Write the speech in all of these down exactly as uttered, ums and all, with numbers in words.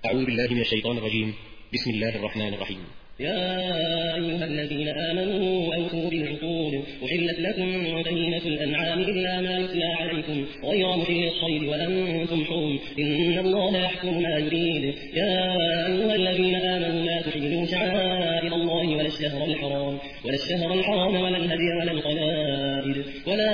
أعوذ بالله من الشيطان الرجيم. بسم الله الرحمن الرحيم. يا أيها الذين آمنوا أوفوا بالعقود أحلت لكم بهيمة الأنعام إلا ما يتلى عليكم غير محل الصيد وأنتم حرم إن الله يحكم ما يريد. يا أيها الذين آمنوا لا تحلوا شعائر الله ولا الشهر الحرام ولا الشهر الحرام ولا الهدي ولا القلائد ولا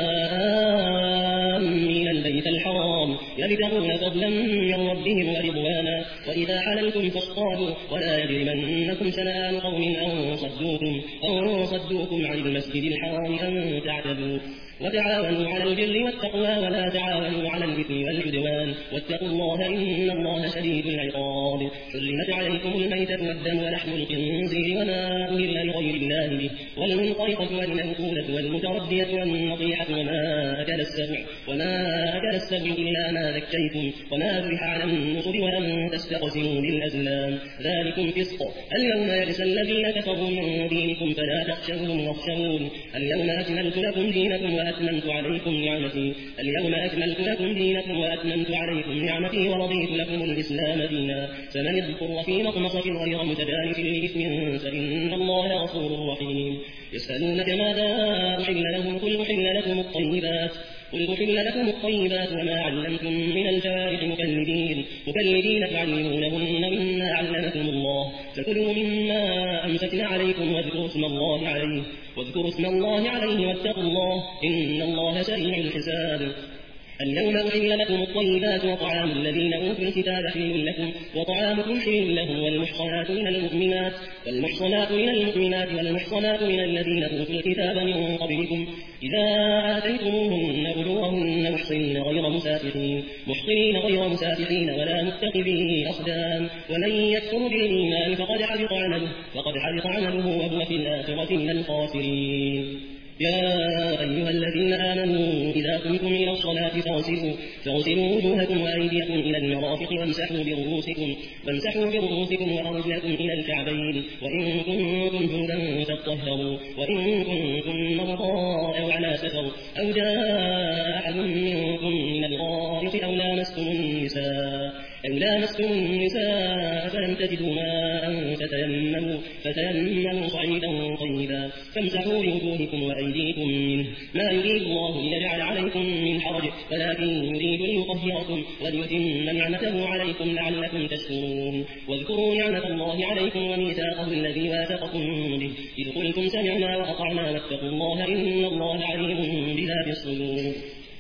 آمين البيت الحرام يبتغون فضلا من ربهم ورضوانا وإذا حللتم فاصطادوا ولا يجرمنكم شنآن قوم أن صدوكم أن صدوكم عن المسجد الحرام أن تعتدوا وتعاونوا على البر والتقوى ولا تعاونوا على الإثم والعدوان واتقوا الله إن الله شديد العقاب. حرمت عليكم الميتة والدم ولحم الخنزير وما أهل لغير الله به والمنخنقة والموقوذة والمتردية والنطيحة وما أكل السبع وما أكل السبع إلا ما ذكيتم وما ذبح على النصب وأن تستقسموا بالأزلام ذلكم فسق. اليوم يئس الذين كفروا من دينكم فلا تخشوهم واخشون. اليوم أكملت لكم دينكم وأتممت عليكم نعمتي اليوم أكملت لكم دينكم وأتممت عليكم نعمتي ورضيت لكم الإسلام دينا. فمن اضطر في مخمصة غير متجانف لإثم فإن الله غفور رحيم. يسألونك ماذا أحل لهم قل أحل لكم الطيبات قل أحل لكم الطيبات وما علمتم من الجوارح مكلبين مكلبين تعلمونهن مما علمكم الله فكلوا مما أمسكن عليكم واذكروا اسم الله عليه واذكروا اسم الله عليه واتقوا الله إن الله سريع الحساب. اليوم أحل لكم الطيبات وطعام الذين أوتوا الكتاب حل لكم وطعامكم حل لهم والمحصنات من المؤمنات والمحصنات من المؤمنات والمحصنات من الذين أوتوا الكتاب من قبلكم إذا آتيتموهن أجورهن محصنين غير مسافحين محصنين غير مسافحين ولا متخذي أخدان ومن يكفر بالإيمان فقد حبط عمله فقد حبط عمله وهو في الآخرة من الخاسرين. يا أيها الذين آمنوا إذا قمتم إلى الصلاة فاغسلوا فاغسلوا وجوهكم وأيديكم إلى المرافق وامسحوا برؤوسكم وامسحوا برؤوسكم وأرجلكم إلى الكعبين وإن كنتم جنبا فاطهروا وإن كنتم مرضى أو على سفر أو جاء أحد منكم من الغائط أو لامستم النساء أو لامستم النساء فلم تجدوا ماء فتيمموا فتيمموا صعيدا طيبا فامسحوا بوجوهكم وأيديكم منه ما يريد الله ليجعل عليكم من حرج ولكن يريد ليطهركم وليتم نعمته عليكم لعلكم تشكرون. واذكروا نعمة الله عليكم وميثاقه الذي واثقكم به إذ قلتم سمعنا وأطعنا واتقوا الله إن الله عليم بذات الصدور.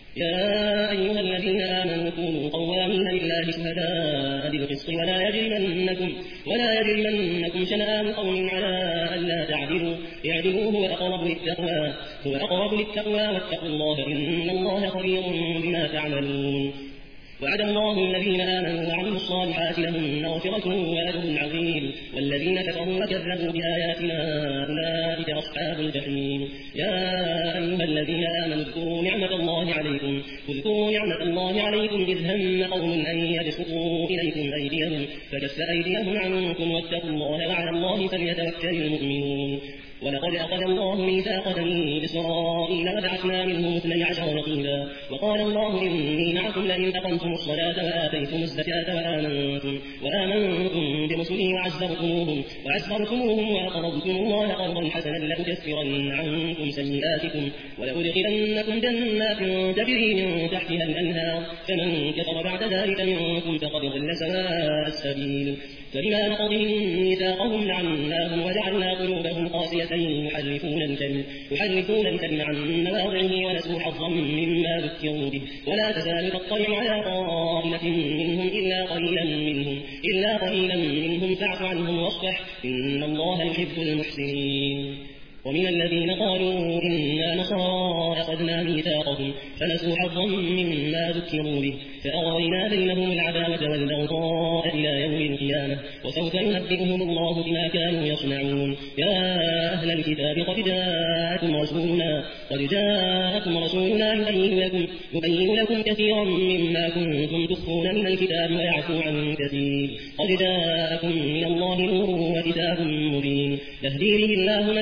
يا أيها الذين آمنوا كونوا قوامين لله شهداء بالقسط ولا يجرمنكم ولا يجرمنكم شنآن قوم على ألا تعدلوا اعدلوا هو أقرب للتقوى هو أقرب للتقوى واتقوا الله إن الله خبير بما تعملون. وعد الله الذين آمنوا وعملوا الصالحات لهم مغفرة وأجر عظيم والذين كفروا وكذبوا بآياتنا أولئك أصحاب الجحيم. يا أيها الذين آمنوا اذكروا نعمة الله عليكم اذكروا نعمة الله عليكم إذ هم قوم أن يبسطوا إليكم أيديهم فكف أيديهم عنكم واتقوا الله وعلى الله فليتوكل المؤمنون. ولقد أخذ الله ميثاق بني إسرائيل وبعثنا منهم اثني عشر نقيبا وقال الله إني معكم لئن أقمتم الصلاة وآتيتم الزكاة وآمنتم وآمنتم برسلي وعزرتموهم وعزرتموهم وأقرضتم الله قرضا حسنا لأكفرن عنكم سيئاتكم ولأدخلنكم جنات تجري من تحتها الأنهار فمن كفر بعد ذلك منكم فقد ضل سواء السبيل. فبما نقضهم ميثاقهم لعناهم وجعلنا قلوبهم قاسية يحرفون الكلم يحرفون الكلم عن مواضعه ونسوا حظا مما ذكروا به ولا تزال تطلع على طائفة منهم إلا قليلا منهم إلا قليلا منهم فاعف عنهم واصفح إن الله يحب المحسنين. ومن الذين قالوا إنا نصارى أخذنا ميثاقهم فنسوا حظا مما ذكروا به فأغرينا بينهم العداوة والبغضاء إلى يوم القيامة وسوف ينبئهم الله بما كانوا يصنعون. يا أهل الكتاب قد جاءكم رسولنا قد جاءكم رسولنا يبين لكم يبين لكم كثيرا مما كنتم تخفون من الكتاب ويعفو عن كثير قد جاءكم من الله نور وكتاب مبين يهدي به الله من اتبع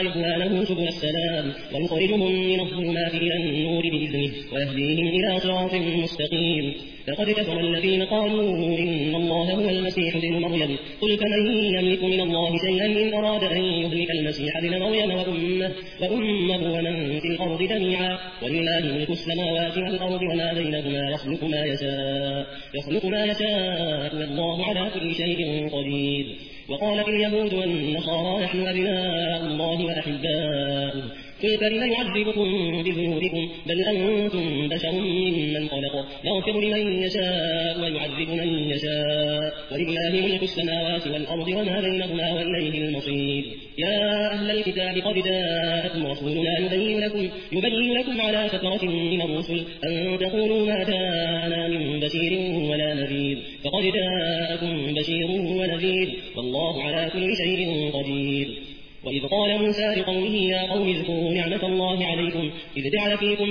ورضوانه سبل السلام ويخرجهم من الظلمات إلى النور بإذنه ويهديهم إلى صراط مستقيم. لقد كفر الذين قالوا إن الله هو المسيح ابن مريم قل فمن يملك من الله شيئا إن أراد أن يهلك المسيح ابن مريم وأمه, وأمه ومن في الأرض جميعا ولله ملك السماوات والأرض وما بينهما يخلق ما يشاء يخلق ما يشاء والله على كل شيء قدير. وقالت اليهود والنصارى نحن أبناء الله وأحباؤه قل فلم يعذبكم بذنوبكم بل أنتم بشر ممن خلق يغفر لمن يشاء ويعذب من يشاء ولله ملك السماوات والأرض وما بينهما وإليه المصير. يا أهل الكتاب قد جاءكم رسولنا يبين لكم, يبين لكم على فترة من الرسل أن تقولوا ما جاءنا من بشير ولا نذير فقد جاءكم بشير ونذير والله على كل شيء قدير. وإذ قال موسى لقومه يا قوم اذكروا نعمة الله عليكم إذ جعل فيكم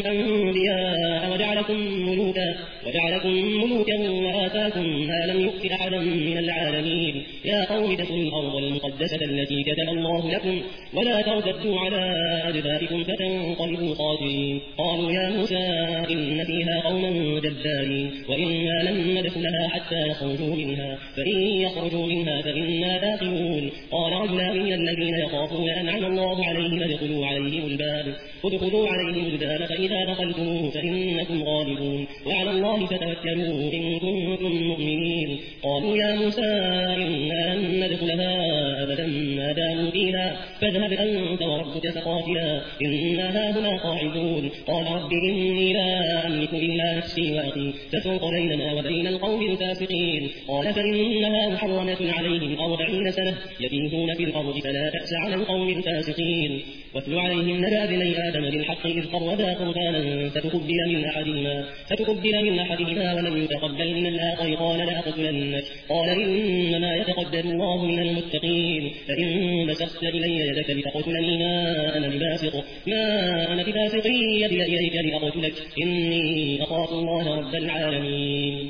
أنبياء وجعلكم ملوكا وجعلكم ملوكا وآتاكم ما لم يؤت أحدا من العالمين يا قوم ادخلوا الأرض المقدسة التي كتب الله لكم ولا ترتدوا على أدباركم فتنقلبوا خاسرين. قالوا يا موسى إن فيها قوما جبارين وإنا لن ندخلها حتى يخرجوا منها فإن يخرجوا منها فإنا داخلون. قال رجلان من الذين يخافون أنعم الله عليهم ادخلوا عليهم الباب ادخلوا عليهم الباب فإذا دخلتموه فإنكم غالبون وعلى الله فتوكلوا إن كنتم مؤمنين. قالوا يا موسى إنا لن ندخلها أبدا ما داموا فيها فاذهب أنت وربك فقاتلا إنا هاهنا قاعدون. قال رب إني لا أملك إلا نفسي وأخي فافرق بيننا وبين القوم الفاسقين. قال فإنها محرمة عليهم أربعين سنة يتيهون في الأرض فلا تأس على القوم الفاسقين. واتل عليهم نبأ بني آدم بالحق إذ قربا قربانا فتقبل من أحدهما فتقبل من أحدهما ولم يتقبل من الآخر قال لأقتلنك قال إنما يتقبل الله من المتقين فإن بسطت إلي يدك لتقتلني ما أنا بباسط ما أنا بباسط يدي إليك لأقتلك إني أخاف الله رب العالمين.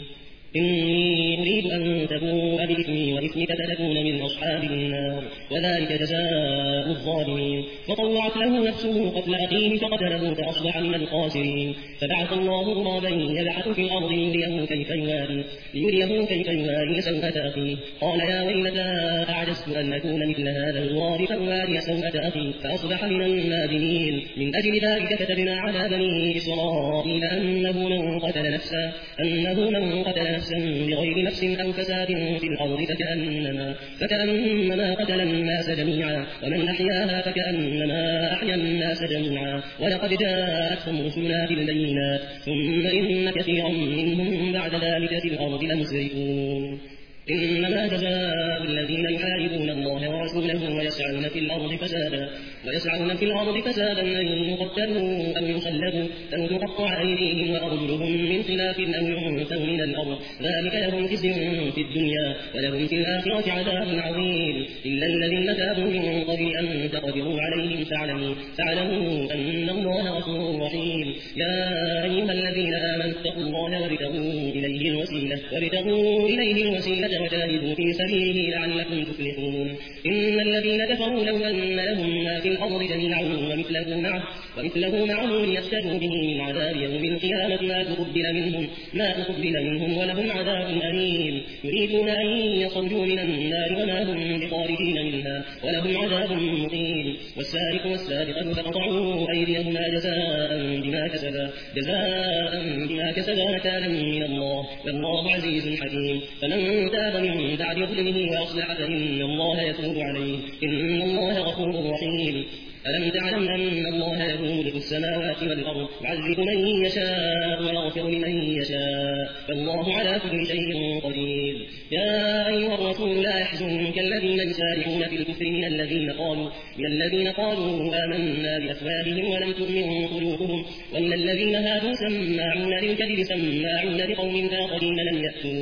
إني أريد أن تبوء بإثمي وإثمك فتكون من أصحاب النار وذلك جزاء الظالمين. وطوعت له نفسه قتل أخيه فقتله فأصبح من الخاسرين. فبعث الله غرابا يبحث في الأرض ليريه كيف يواري ليريه كيف يواري سوءة أخيه قال يا ويلتى أعجزت أن أكون مثل هذا الغراب فأواري سوءة أخي فأصبح من النادمين. من أجل ذلك كتبنا على بني إسرائيل أنه من قتل نفسا أنه من قتل نفسا بغير نفس أو فساد في الأرض فكأنما, فكأنما قتل الناس جميعا ومن أحياها فكأنما أحيا الناس جميعا. ولقد جاءتهم رسلنا بالبينات ثم إن كثيرا منهم بعد ذلك في الأرض لمسرفون. إنما جزاء الذين يحاربون الله ورسوله ويسعون في الأرض فسادا ويسعون في الأرض فسادا أن يقتلوا أو يصلبوا أو تقطع أيديهم وأرجلهم من خلاف أو ينفوا من الأرض ذلك لهم خزي في الدنيا ولهم في الآخرة عذاب عظيم. إلا الذين تابوا من قبل أن تقدروا عليهم فاعلموا فاعلموا أن الله غفور رحيم. يا أيها الذين آمنوا اتقوا الله وابتغوا إليه الوسيلة وابتغوا إليه الوسيلة وجاهدوا في سبيله لعلكم تفلحون. إن الذين كفروا لو أن لهم ما في الأرض جميعا ومثله معه ومثله معه ليفتدوا به من عذاب يوم القيامة ما تقبل منهم ما تقبل منهم ولهم عذاب أليم. يريدون أن يخرجوا من النار وما هم بخارجين منها ولهم عذاب مقيم. والسارق والسارقة فقطعوا أيديهما جزاء بما كسبا جزاء بما كسبا نكالا من الله والله عزيز حكيم. فمن تاب من بعد ظلمه وأصلح فإن الله يتوب عليه إن الله غفور رحيم. ألم تعلم أن الله له ملك السماوات والأرض يعذب من يشاء ويغفر لمن يشاء فالله على كل شيء قدير. يا أيها الرسول لا يحزنك الذين يسارعون في الكفر من الذين قالوا من الذين قالوا آمنا بأفواههم ولم تؤمن قلوبهم وإن الذين هادوا سماعون للكذب سماعون لقوم آخرين لم يأتوك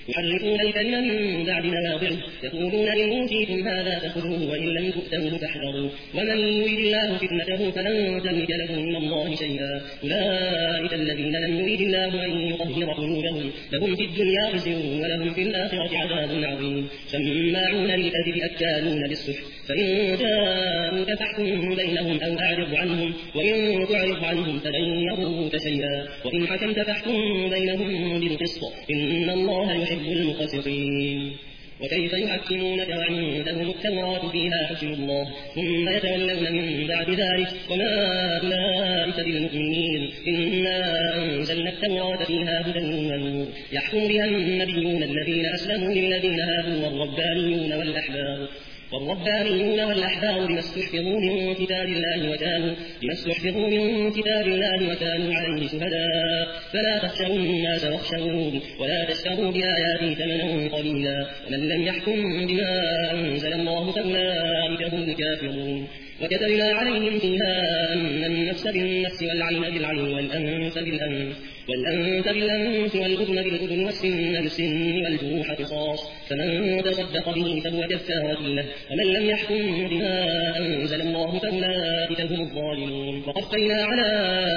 يحرفون الكلم من بعد مواضعه يقولون إن أوتيتم هذا فخذوه وإن لم تؤتوه فاحذروا ومن يريد الله فتنته فلن تملك له من الله شيئا أولئك الذين لم يريد الله أن يطهر قلوبهم لهم في الدنيا خزي ولهم في الآخرة عذاب عظيم سماعون للكذب أكالون للسحت فإن جاءوك فاحكم بينهم أو أعرض عنهم وإن تعرض عنهم فلن يضروك شيئا وإن حكمت فاحكم بينهم بالقسط إن الله يحب المقسطين وكيف يحكمونك وعندهم التوراة فيها حكم الله ثم يتولون من بعد ذلك وما أولئك بالمؤمنين إنا أنزلنا التوراة فيها هدى ونور يحكم بها النبيون الذين أسلموا للذين هادوا والربانيون والأحبار والربانيون والأحبار بما استحفظوا من كتاب الله وكانوا بما استحفظوا من كتاب الله وكانوا عليه شهداء فلا تخشوا الناس واخشون ولا تشتروا بآياتي ثمنا قليلا ومن لم يحكم بما أنزل الله فأولئك هم الكافرون وكتبنا عليهم فيها أن النفس بالنفس والعين بالعين والأنف بالأنف والأنف بالأنف والأذن بالأذن والسن بالسن والجروح قصاص فمن تصدق به فهو كفارة له ومن لم يحكم بما أنزل الله فأولئك هم الظالمون وقفينا على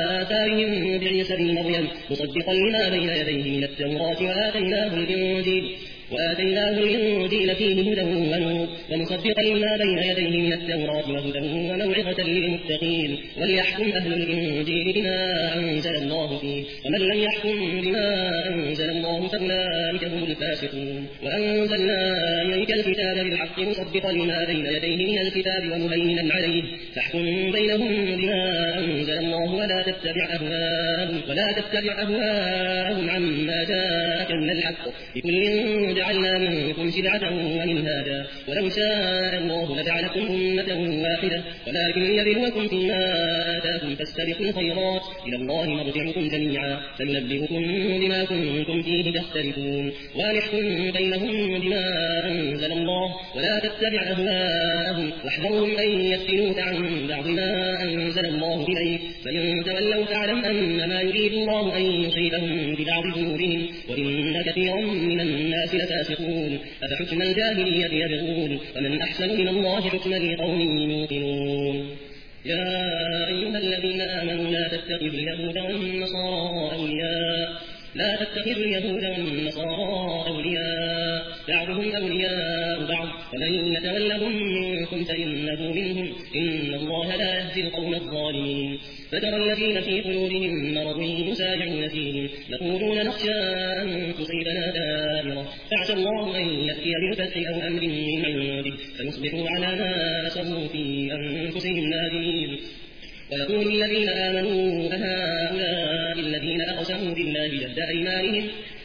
آثارهم بعيسى بن مريم مصدقا لما بين يديه من التوراة وآتيناه الإنجيل وآتيناه الإنجيل فيه هدى ونور ومصدقا لما بين يديه من التوراة وهدى وموعظة للمتقين وليحكم أهل الإنجيل بما أنزل الله فيه ومن لم يحكم بما أنزل الله فأولئك هم الفاسقون وأنزلنا إليك الكتاب بالحق مصدقا لما بين يديه من الكتاب ومهيمنا عليه فاحكم بينهم بما أنزل الله ولا تتبع أهواءهم ولا تتبع أهواءهم عما جاءك من الحق لكل جعلنا منكم شرعة ومنهاجا ولو شاء الله لجعلكم أمة واحدة ولكن ليبلوكم فيما آتاكم فاستبقوا الخيرات إلى الله مرجعكم جميعا فينبئكم بما كنتم فيه تختلفون ونحكم بينهم بما أنزل الله ولا تتبع أهواءهم واحذرهم أن يفتنوك عن بعض ما أنزل الله إليك فإن تولوا فاعلم أنما يريد الله أن يصيبهم ببعض ذنوبهم وإن كثيرا من الناس لفاسقون أفحكم الجاهلية يبغون ومن أحسن من الله حكما لقوم يوقنون يا أيها الذين آمنوا لا تتخذوا اليهود والنصارى أولياء لا تتخذوا اليهود والنصارى أولياء بعضهم أولياء بعض ومن يتولهم منكم فإنه منهم إن الله لا يهدي القوم الظالمين فترى الذين في قلوبهم مرض يسارعون فيهم يقولون نخشى أن تصيبنا دائرة فعسى الله أن يأتي بالفتح أو أمر من عنده فيصبحوا على ما أسروا في أنفسهم نادمين ويقول الذين آمنوا أهؤلاء الذين أقسموا بالله جهد أيمانهم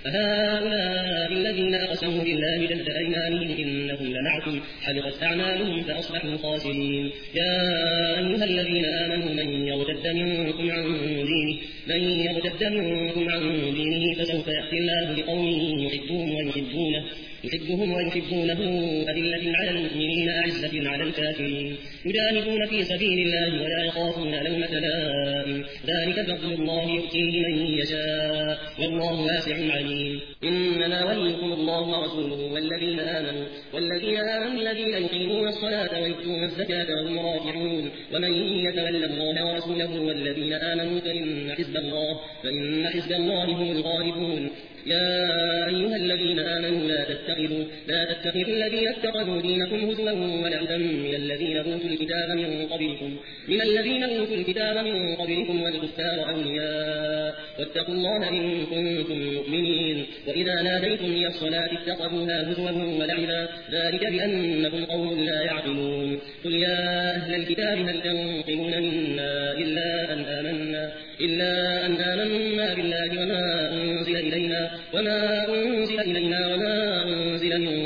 أهؤلاء الذين أقسموا بالله جهد أيمانهم إنهم لمعكم حبطت أعمالهم فأصبحوا خاسرين يا أيها الذين آمنوا من يرتد منكم عن دينه من يرتد منكم عن دينه فسوف يأتي الله بقوم يحبون ويحبونه يحبهم ويحبونه أذلة على المؤمنين أعزة على الكافرين يجاهدون في سبيل الله ولا يخافون لومة لائم ذلك فضل الله يؤتيه من يشاء والله واسع عليم إنما وليكم الله ورسوله والذين آمنوا والذين آمنوا الذين يقيمون الصلاة ويؤتون الزكاة وهم راكعون ومن يتولى الله ورسوله والذين آمنوا فإن حزب الله فإن حزب الله هم الغالبون يا أيها الذين آمنوا لا تتخذوا لا تتخذوا الذين اتخذوا دينكم هزوا ولعبا من الذين أوتوا الكتاب من قبلكم من الذين أوتوا الكتاب من قبلكم والكفار أولياء واتقوا الله إن كنتم مؤمنين وإذا ناديتم إلى الصلاة اتخذوها هزوا ولعبا ذلك بأنهم قوم لا يعقلون قل يا أهل الكتاب هل تنقمون منا إلا أن آمنا إلا أن آمنا بالله وما أنزل إلينا وما أنزل إلينا وما أنزل من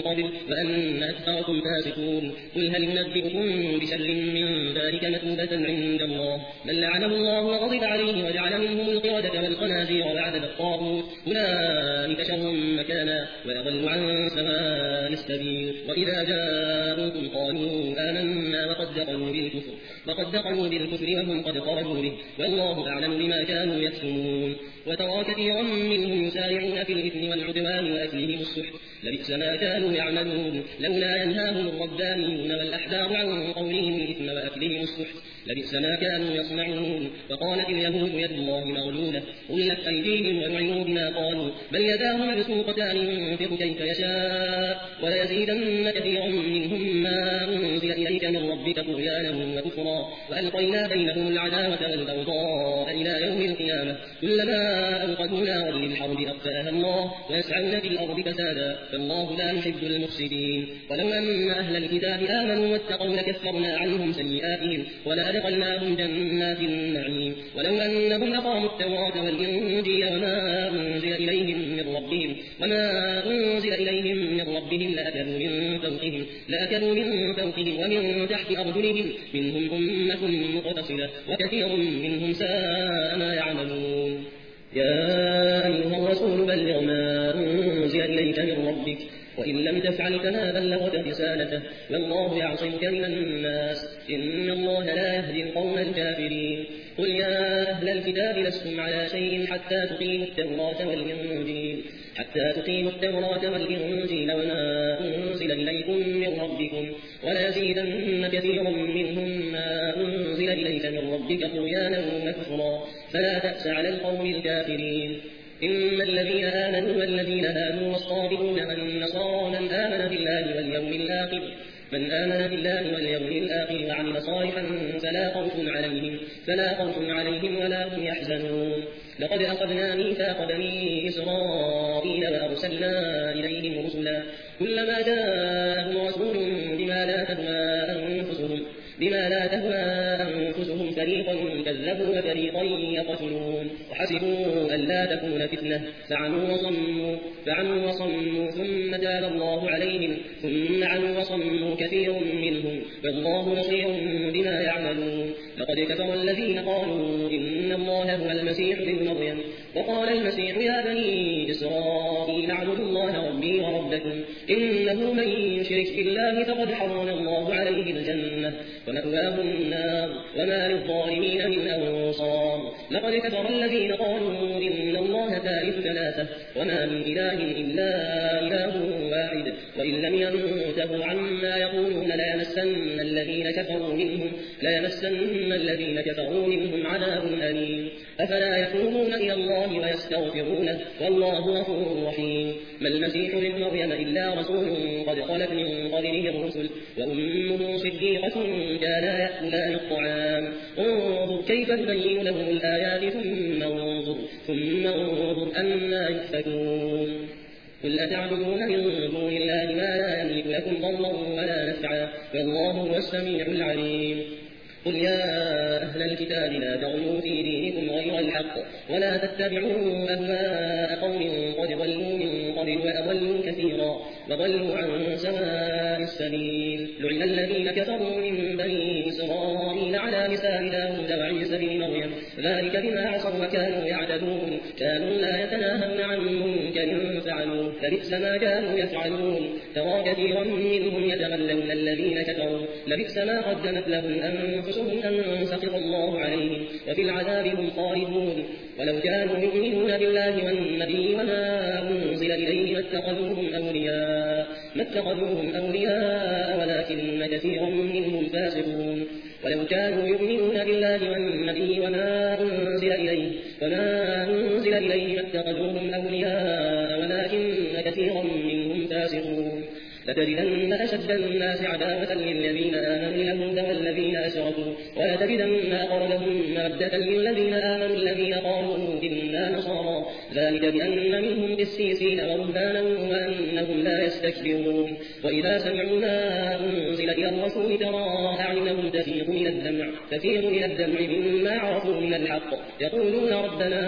قبل وأن أكثركم فاسقون قل هل ننبئكم بشر من ذلك مثوبة عند الله من لعنه الله وغضب عليه وجعل منهم القردة والخنازير وعبد الطاغوت أولئك شر مكانا ويضل عن سواء السبيل وإذا جاءوكم قالوا آمنا وقد دخلوا بالكفر وقد دخلوا بالكفر وهم قد خرجوا به والله أعلم بما كانوا يكتمون وترى كثيرا منهم يسارعون في الإثم والعدوان وأكلهم السحت لبئس ما كانوا يعملون لولا ينهاهم الربانيون والأحبار عن قولهم الإثم وأكلهم السحت لبئس ما كانوا يصنعون وقالت اليهود يد الله مغلولة غلت أيديهم ولعنوا بما قالوا بل يداه مبسوطتان ينفق كيف يشاء وليزيدن كثيرا منهم ما أنزل إليك من ربك طغيانا وكفرا وألقينا بينهم العداوة والبغضاء إلى يوم القيامة كلما أوقدوا نارا للحرب أطفأها الله ويسعون في الأرض فسادا فالله لا يحب المفسدين ولو أن أهل الكتاب آمنوا واتقوا لكفرنا عنهم سيئاتهم ولأدخلناهم جنات النعيم ولو أنهم أقاموا التوراة والإنجيل وما أنزل إليهم من ربهم وما أنزل إليهم من ربهم لأكلوا من فوقهم لأكلوا من فوقهم ومن تحت أرجلهم منهم أمة مقتصدة وكثير منهم ساء ما يعملون يا أيها الرسول بلغ ما أنزل إليك من ربك وإن لم تفعل فما بلغت رسالته والله يعصمك من الناس إن الله لا يهدي القوم الكافرين قل يا أهل الكتاب لستم على شيء حتى تقيموا التوراة والإنجيل حتى تقيموا التوراة والإنجيل وما أنزل إليكم من ربكم وليزيدن كثيرا منهم ما أنزل إليك من ربك طغيانا وكفرا فلا تأس على القوم الكافرين إن الذين آمنوا والذين هادوا والصابرون والنصارى من آمن بالله واليوم الآخر من آمن بالله واليوم الآخر وعمل صالحا فلا خوف عليهم فلا خوف عليهم ولا هم يحزنون لقد أخذنا ميثاق بني إسرائيل وأرسلنا إليهم رسلا كلما جاءهم رسول بما لا تهوى أنفسهم بما لا تهوى أنفسهم فريقا كذبوا وفريقا يقتلون وحسبوا ألا تكون فتنة فعموا وصموا فعموا وصموا ثم تاب الله عليهم ثم عموا وصموا كثير منهم والله بصير بما يعملون لقد كفر الذين قالوا إن الله هو المسيح ابن مريم وقال المسيح يا بني إسرائيل اعبدوا الله ربي وربكم إنه من يشرك بالله فقد حرم الله عليه الجنة ومأواه النار وما للظالمين من أنصار لقد كفر الذين قالوا إن الله ثالث ثلاثة وما من إله إلا إله واحد وإن لم ينتهوا عما يقولون ليمسن الذين كفروا منهم ليمسن الذين كفروا منهم عذاب أليم أفلا يتوبون إلى الله ويستغفرونه والله غفور رحيم ما المسيح ابن مريم إلا رسول قد خلت من قبله الرسل وأمه صديقة كانا يأكلان الطعام انظر كيف نبين لهم الآيات ثم انظر ثم انظر أنا يؤفكون قل أتعبدون من دون الله ما لا يملك لكم ضرا ولا نفعا والله هو السميع العليم قل يا أهل الكتاب لا تغلوا في دينكم غير الحق ولا تتبعوا أهواء قوم قد ضلوا من قبل وأضلوا كثيرا وضلوا عن سواء السبيل لعن الذين كفروا من بني إسرائيل على لسان داود وعيسى بن مريم ذلك بما عصوا وكانوا يعتدون كانوا لا يتناهون عن منكر فعلوه لبئس ما كانوا يفعلون ترى كثيرا منهم يتولون الذين كفروا لبئس ما قدمت لهم أنفسهم أن سخط الله عليهم وفي العذاب هم خالدون ولو كانوا يؤمنون بالله والنبي وما أنزل إليه ما اتخذوهم أولياء ما اتخذوهم أولياء ولكن كثيرا منهم فاسقون ولو كانوا يؤمنون بالله والنبي وما أنزل إليه وما أنزل إليه ما اتخذوهم أولياء ولكن كثيرا منهم فاسقون لتجدن أشد الناس عداوة للذين آمنوا اليهود والذين أشركوا ولتجدن أقربهم مودة للذين آمنوا الذين قالوا إنا نصارى ذلك بأن منهم قسيسين ورهبانا وأنهم لا يستكبرون وإذا سمعوا ما أنزل إلى الرسول ترى أعينهم تفيض من الدمع تفيض من الدمع مما عرفوا من الحق يقولون ربنا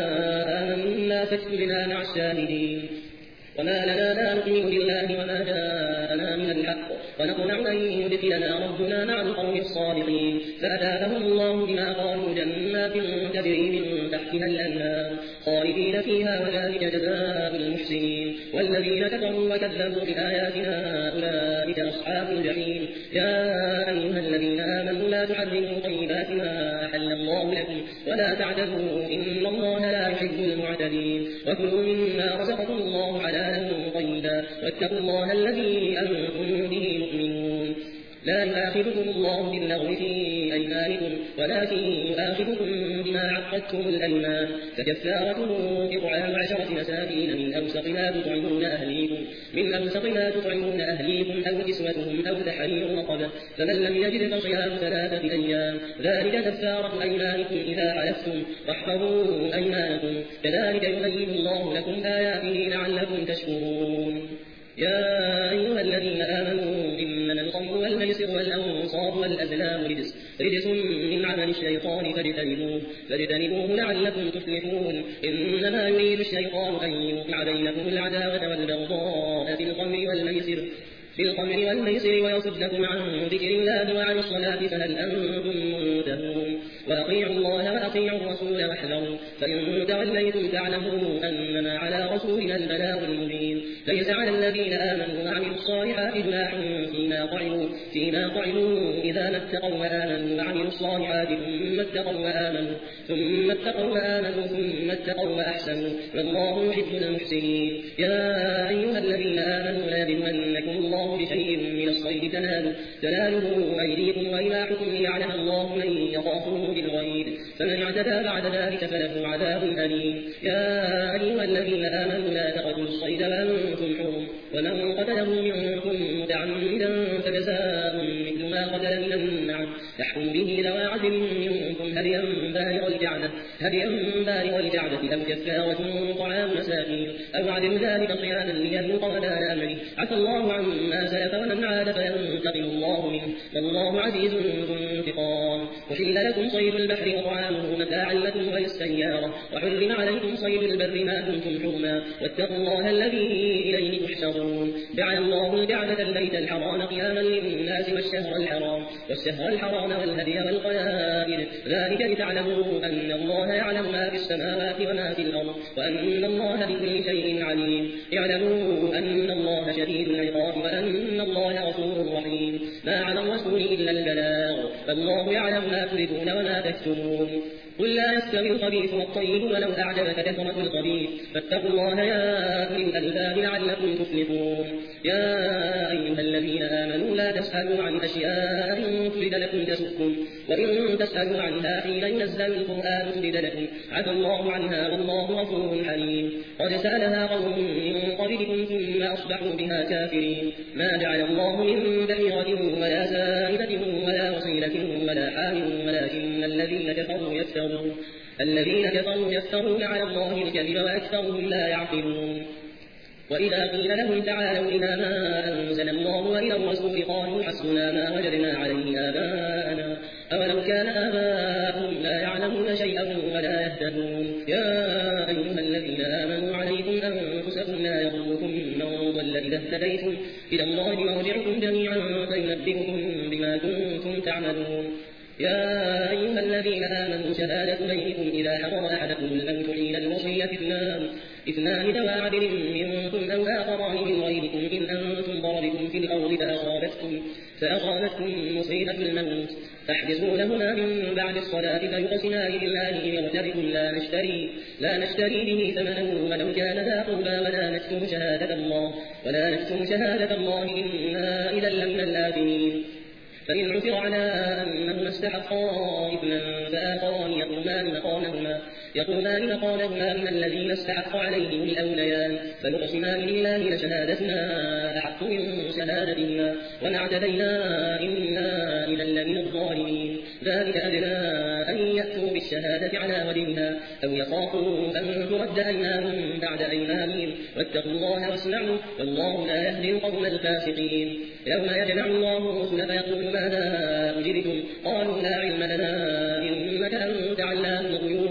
آمنا فاكتبنا مع الشاهدين وما لنا لا نؤمن بالله وما جاءنا بالحق ونطمع أن يدخلنا ربنا مع القوم الصالحين فأثابهم الله بما قالوا جنات تجري من تحتها الأنهار خالدين فيها وذلك جزاء المحسنين والذين كفروا وكذبوا بآياتنا أولئك أصحاب الجحيم يا أيها الذين آمنوا لا تحرموا طيبات ما أحل الله لكم ولا تعتدوا إن الله لا يحب المعتدين وكلوا مما رزقكم الله حلالا طيبا واتقوا الله الذي أنتم به مؤمنون لا يؤاخذكم الله باللغو في أيمانكم ولكن يؤاخذكم بما عقدتم الأيمان فكفارته إطعام عشرة مساكين من أوسط ما تطعمون أهليكم من أوسط ما تطعمون أهليكم أو كسوتهم أو تحرير رقبة فمن لم يجد فصيام ثلاثة أيام ذلك كفارة أيمانكم إذا حلفتم واحفظوا أيمانكم كذلك يبين الله لكم آياته لعلكم تشكرون يا أيها الذين آمنوا إنما الخمر والميسر والأنصاب والأزلام رجس رجس من عمل الشيطان فاجتنبوه فاجتنبوه لعلكم تفلحون إنما يريد الشيطان أن يوقع بينكم العداوة والبغضاء في الخمر والميسر في الخمر والميسر ويصدكم عن ذكر الله وعن الصلاة فهل أنتم منتهون وأطيعوا الله وأطيعوا الرسول واحذروا فإن توليتم فاعلموا أنما على رسولنا البلاغ المبين ليس على الذين آمنوا وعملوا الصالحات جناح فيما طعموا فيما طعموا إذا ما اتقوا وآمنوا وعملوا الصالحات ثم اتقوا وآمنوا ثم اتقوا وآمنوا ثم اتقوا وأحسنوا والله يحب المحسنين يا أيها الذين آمنوا لا يجرمنكم الله بشيء من الصيد تناله تناله أيديكم ورماحكم ليعلم الله من يخافه بالغيب فمن اعتدى بعد ذلك فله عذاب أليم يا أيها الذين آمنوا لا تقتلوا الصيد وأنتم حرم ومن قتله منكم متعمدا فجزاء مثل ما قتل من النعم يحكم به ذوى عدل منكم هديا بالغ الكعبة هديا بالغ الكعبة أو كفارة طعام مساكين أو عدل ذلك صياما ليذوق وبال أمره عفى الله عما سلف ومن عاد فينتقم الله منه والله عزيز ذو انتقام وحل لكم صيد البحر وطعامه متاعا لكم وللسيارة وحرم عليكم صيد البر ما كنتم حرما واتقوا الله الذي إليه تحشرون جعل الله الكعبة البيت الحرام قياما للناس والشهر الحرام والشهر الحرام والهدي والقلائد ذلك لتعلموا أن الله يعلم ما في السماوات وما في الأرض وأن الله بكل شيء عليم اعلموا أن الله شديد العقاب وأن الله غفور رحيم ما على الرسول إلا البلاغ فالله يعلم ما تبدون وما تكتمون قل لا يستوي الخبيث والطيب ولو أعجبك كثرة الخبيث فاتقوا الله يا أولي الألباب لعلكم تفلحون يا أيها الذين آمنوا لا تسألوا عن أشياء إن تبد لكم تسؤكم وإن تسألوا عنها حين ينزل القرآن تبد لكم عفى الله عنها والله غفور حليم قد سألها قوم من قبلكم ثم أصبحوا بها كافرين ما جعل الله من بحيرة ولا زائدة ولا وصيلة ولا حام ولكن الذين كفروا يفترون الذين كفروا يفترون على الله الكذب وأكثرهم لا يعقلون وإذا قيل لهم تعالوا إلى ما أنزل الله وإلى الرسول قالوا حسبنا ما وجدنا عليه آباءنا أولو كان آباءهم لا يعلمون شيئا ولا يهتدون يا أيها الذين آمنوا عليكم أنفسكم لا يضركم من ضل إذا اهتديتم إلى الله مرجعكم جميعا فينبئكم بما كنتم تعملون يا أيها الذين آمنوا شهادة بينكم إذا حضر أحدكم الموت حين الوصية اثنان اثنان ذوى عدل منكم أو آخران من غيركم إن أنتم ضربتم في الأرض فأصابتكم, فأصابتكم مصيبة الموت تحبسونهما من بعد الصلاة فيقسمان بالله إن ارتبتم لا نشتري لا نشتري به ثمنا ولو كان ذا قربى ولا نكتم شهادة الله ولا نكتم شهادة الله إنا إذا لمن الآثمين فإن عثر على أنهما استحقا إثما فآخران يقومان مقامهما يقومان مقامهما من الذين استحق عليهم الأوليان فيقسمان بالله لشهادتنا أحق من شهادتهما وما اعتدينا إنا إذا لمن الظالمين ذلك أدنى أن يأتوا بالشهادة على وجهها أو يخافوا أن ترد أيمان بعد أيمانهم واتقوا الله واسمعوا والله لا يهدي القوم الفاسقين يوم يجمع الله الرسل فيقول ماذا أجبتم قالوا لا علم لنا إنك أنت علام الغيوب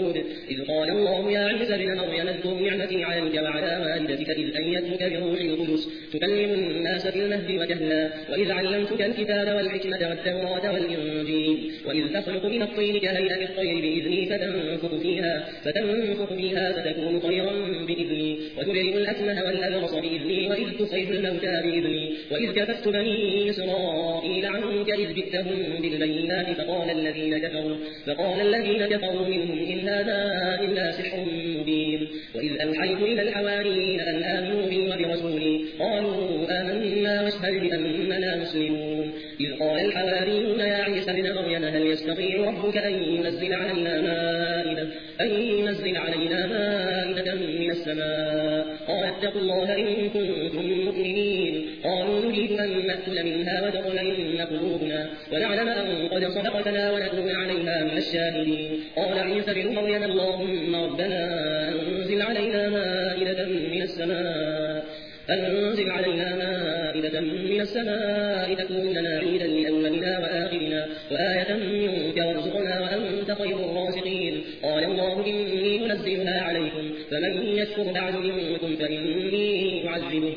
إذ قال الله يا عيسى ابن مريم اذكر نعمتي عليك وعلى والدتك إذ أيدتك بروح القدس تكلم الناس في المهد وكهلا وإذ علمتك الكتاب والحكمة والتوراة والإنجيل وإذ تخلق من الطين كهيئة الطير بإذني فتنفخ فيها فتنفخ فيها فتكون طيرا بإذني وتبرئ الأكمه والأبرص بإذني وإذ تصيب الموتى بإذني وإذ كففت بني إسرائيل عنك إذ جئتهم بالبينات فقال الذين كفروا فقال الذين كفروا منهم إن هذا إلا سحر مبين وإذ أوحيت إلى الحواريين أن آمنوا بي وبرسولي قالوا آمنا واشهد بأننا مسلمون إذ قال الحواريون يا عيسى ابن مريم هل يستطيع ربك أن ينزل علينا مائدة أن ينزل علينا مائدة من السماء قال اتقوا الله إن كنتم مؤمنين قالوا نريد أن نأكل منها وتطمئن قلوبنا ونعلم أن قد صدقتنا ونكون عليها من الشاهدين قال عيسى ابن مريم اللهم ربنا أنزل علينا مائدة من السماء أنزل علينا مائدة من السماء تكون لنا عيدا لأولنا وآخرنا وآية منك وارزقنا وأنت خير الرازقين قال الله إني منزلها عليكم فمن يكفر بعد منكم فإني أعذبه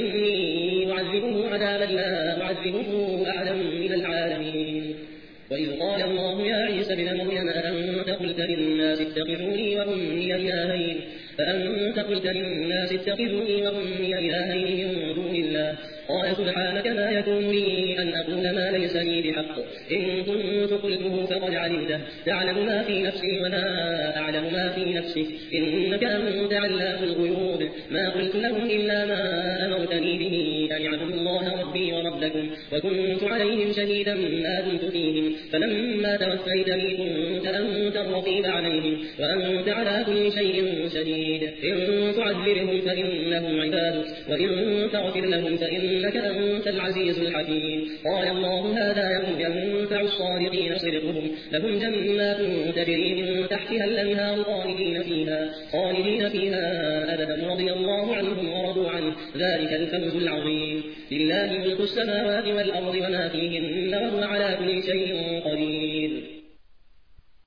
فإني أعذبه عذابا لا أعذبه أحدا من العالمين وإذ قال الله يا عيسى ابن مريم أأنت قلت للناس اتخذوني وأمي إلهين فأنت قلت للناس اتخذوني وأمي إلهين من دون الله قال سبحانك ما يكون لي أن أقول ما ليس لي بحق إن كنت قلته فقد علمته تعلم ما في نفسي ولا أعلم ما في نفسك إنك أنت علام الغيوب ما قلت لهم إلا ما أمرتني به أن اعبدوا الله ربي وربكم وكنت عليهم شهيدا ما دمت فيهم فلما توفيتني كنت أنت الرقيب عليهم وأنت على كل شيء شهيد إن تعذبهم فإنهم عبادك وإن تغفر لهم فإنك أنت العزيز الحكيم قال الله هذا يوم ينفع الصادقين صدقهم لهم جنات تجري من تحتها الأنهار خالدين فيها خالدين فيها أبدا رضي الله عنهم ورضوا عنه ذلك الفوز العظيم لله ملك السماوات والأرض وما فيهن وهو على كل شيء قدير